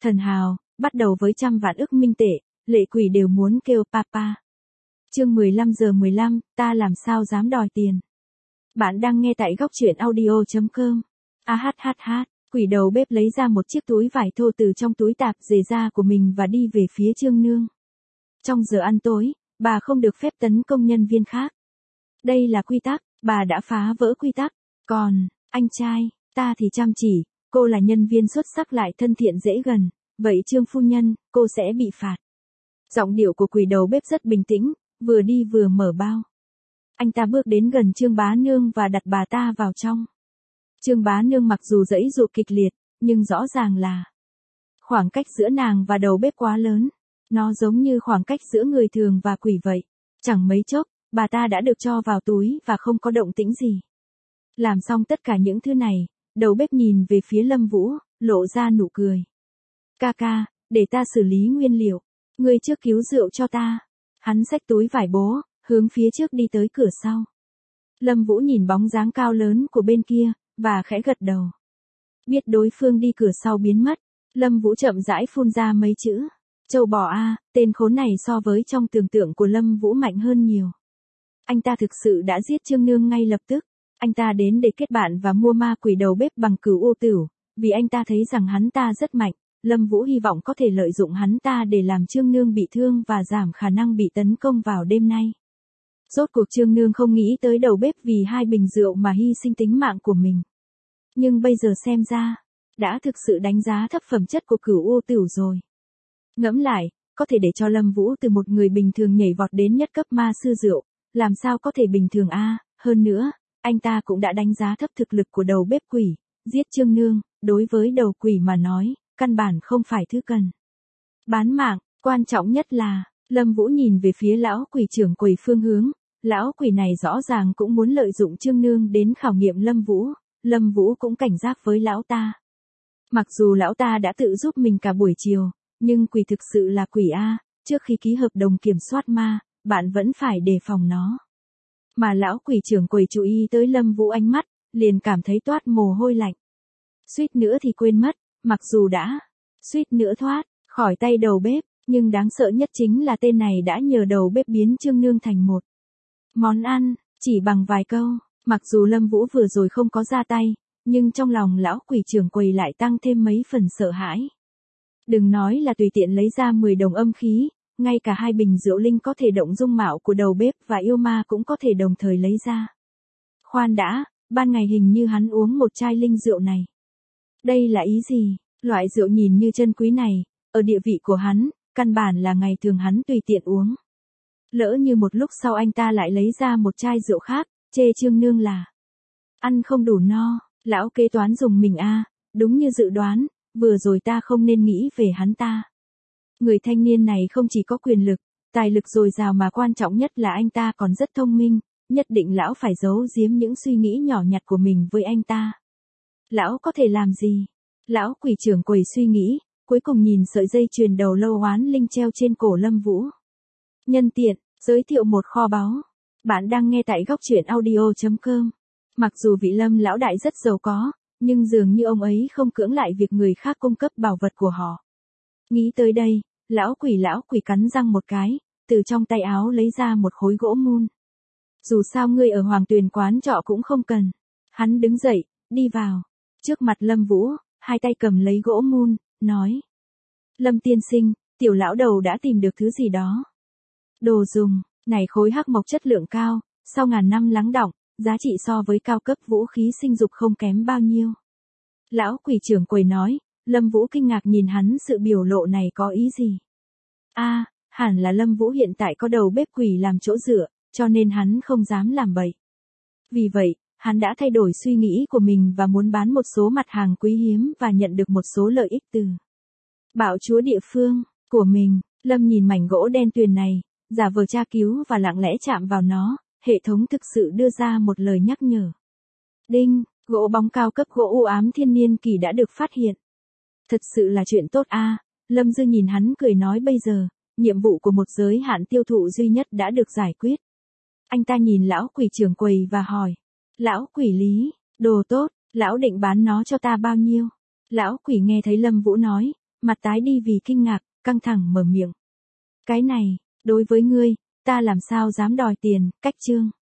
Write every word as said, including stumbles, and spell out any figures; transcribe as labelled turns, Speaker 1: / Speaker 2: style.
Speaker 1: Thần hào, bắt đầu với trăm vạn ức minh tệ, lệ quỷ đều muốn kêu papa. Chương mười lăm giờ mười lăm, ta làm sao dám đòi tiền. Bạn đang nghe tại góc truyện audio chấm com. A hát hát hát, quỷ đầu bếp lấy ra một chiếc túi vải thô từ trong túi tạp dề da của mình và đi về phía Trương Nương. Trong giờ ăn tối, bà không được phép tấn công nhân viên khác. Đây là quy tắc, bà đã phá vỡ quy tắc. Còn, anh trai, ta thì chăm chỉ, cô là nhân viên xuất sắc lại thân thiện dễ gần, vậy Trương phu nhân, cô sẽ bị phạt. Giọng điệu của quỷ đầu bếp rất bình tĩnh, vừa đi vừa mở bao. Anh ta bước đến gần Trương bá nương và đặt bà ta vào trong. Trương bá nương mặc dù giãy giụa kịch liệt, nhưng rõ ràng là khoảng cách giữa nàng và đầu bếp quá lớn. Nó giống như khoảng cách giữa người thường và quỷ vậy. Chẳng mấy chốc, bà ta đã được cho vào túi và không có động tĩnh gì. Làm xong tất cả những thứ này, đầu bếp nhìn về phía Lâm Vũ, lộ ra nụ cười. Ca ca, để ta xử lý nguyên liệu. Ngươi trước cứu rượu cho ta. Hắn xách túi vải bố, hướng phía trước đi tới cửa sau. Lâm Vũ nhìn bóng dáng cao lớn của bên kia, và khẽ gật đầu. Biết đối phương đi cửa sau biến mất, Lâm Vũ chậm rãi phun ra mấy chữ. Châu bò a, tên khốn này so với trong tưởng tượng của Lâm Vũ mạnh hơn nhiều. Anh ta thực sự đã giết Trương Nương ngay lập tức. Anh ta đến để kết bạn và mua ma quỷ đầu bếp bằng cửu ô tửu, vì anh ta thấy rằng hắn ta rất mạnh. Lâm Vũ hy vọng có thể lợi dụng hắn ta để làm Trương Nương bị thương và giảm khả năng bị tấn công vào đêm nay. Rốt cuộc Trương Nương không nghĩ tới đầu bếp vì hai bình rượu mà hy sinh tính mạng của mình. Nhưng bây giờ xem ra, đã thực sự đánh giá thấp phẩm chất của cửu ô tửu rồi. Ngẫm lại, có thể để cho Lâm Vũ từ một người bình thường nhảy vọt đến nhất cấp ma sư rượu, làm sao có thể bình thường a? Hơn nữa, anh ta cũng đã đánh giá thấp thực lực của đầu bếp quỷ, giết Trương Nương, đối với đầu quỷ mà nói, căn bản không phải thứ cần bán mạng, quan trọng nhất là, Lâm Vũ nhìn về phía lão quỷ trưởng quầy phương hướng, lão quỷ này rõ ràng cũng muốn lợi dụng Trương Nương đến khảo nghiệm Lâm Vũ, Lâm Vũ cũng cảnh giác với lão ta. Mặc dù lão ta đã tự giúp mình cả buổi chiều, nhưng quỷ thực sự là quỷ a, trước khi ký hợp đồng kiểm soát ma, bạn vẫn phải đề phòng nó. Mà lão quỷ trưởng quầy chú ý tới Lâm Vũ ánh mắt, liền cảm thấy toát mồ hôi lạnh. Suýt nữa thì quên mất, mặc dù đã suýt nữa thoát khỏi tay đầu bếp, nhưng đáng sợ nhất chính là tên này đã nhờ đầu bếp biến Trương Nương thành một món ăn, chỉ bằng vài câu. Mặc dù Lâm Vũ vừa rồi không có ra tay, nhưng trong lòng lão quỷ trưởng quầy lại tăng thêm mấy phần sợ hãi. Đừng nói là tùy tiện lấy ra mười đồng âm khí, ngay cả hai bình rượu linh có thể động dung mạo của đầu bếp và yêu ma cũng có thể đồng thời lấy ra. Khoan đã, ban ngày hình như hắn uống một chai linh rượu này. Đây là ý gì? Loại rượu nhìn như chân quý này, ở địa vị của hắn, căn bản là ngày thường hắn tùy tiện uống. Lỡ như một lúc sau anh ta lại lấy ra một chai rượu khác, chê Trương Nương là ăn không đủ no, lão kế toán dùng mình a, đúng như dự đoán, vừa rồi ta không nên nghĩ về hắn ta. Người thanh niên này không chỉ có quyền lực, tài lực dồi dào mà quan trọng nhất là anh ta còn rất thông minh, nhất định lão phải giấu giếm những suy nghĩ nhỏ nhặt của mình với anh ta. Lão có thể làm gì? Lão quỷ trưởng quầy suy nghĩ, cuối cùng nhìn sợi dây chuyền đầu lâu oán linh treo trên cổ Lâm Vũ. Nhân tiện, giới thiệu một kho báu. Bạn đang nghe tại góc truyện audio chấm com. Mặc dù vị Lâm lão đại rất giàu có, nhưng dường như ông ấy không cưỡng lại việc người khác cung cấp bảo vật của họ. Nghĩ tới đây, lão quỷ lão quỷ cắn răng một cái, từ trong tay áo lấy ra một khối gỗ mun. Dù sao ngươi ở Hoàng Tuyền quán trọ cũng không cần. Hắn đứng dậy, đi vào. Trước mặt Lâm Vũ, hai tay cầm lấy gỗ mun, nói. Lâm tiên sinh, tiểu lão đầu đã tìm được thứ gì đó. Đồ dùng, này khối hắc mộc chất lượng cao, sau ngàn năm lắng đọng, giá trị so với cao cấp vũ khí sinh dục không kém bao nhiêu. Lão quỷ trưởng quầy nói, Lâm Vũ kinh ngạc nhìn hắn, sự biểu lộ này có ý gì? A, à, hẳn là Lâm Vũ hiện tại có đầu bếp quỷ làm chỗ dựa, cho nên hắn không dám làm bậy. Vì vậy, hắn đã thay đổi suy nghĩ của mình và muốn bán một số mặt hàng quý hiếm và nhận được một số lợi ích từ bạo chúa địa phương của mình. Lâm nhìn mảnh gỗ đen tuyền này, giả vờ tra cứu và lặng lẽ chạm vào nó, hệ thống thực sự đưa ra một lời nhắc nhở. Đinh, gỗ bóng cao cấp gỗ u ám thiên niên kỳ đã được phát hiện. Thật sự là chuyện tốt a. À. Lâm Dư nhìn hắn cười nói bây giờ, nhiệm vụ của một giới hạn tiêu thụ duy nhất đã được giải quyết. Anh ta nhìn lão quỷ trưởng quầy và hỏi. Lão quỷ lý, đồ tốt, lão định bán nó cho ta bao nhiêu? Lão quỷ nghe thấy Lâm Vũ nói, mặt tái đi vì kinh ngạc, căng thẳng mở miệng. Cái này, đối với ngươi, ta làm sao dám đòi tiền, cách chương.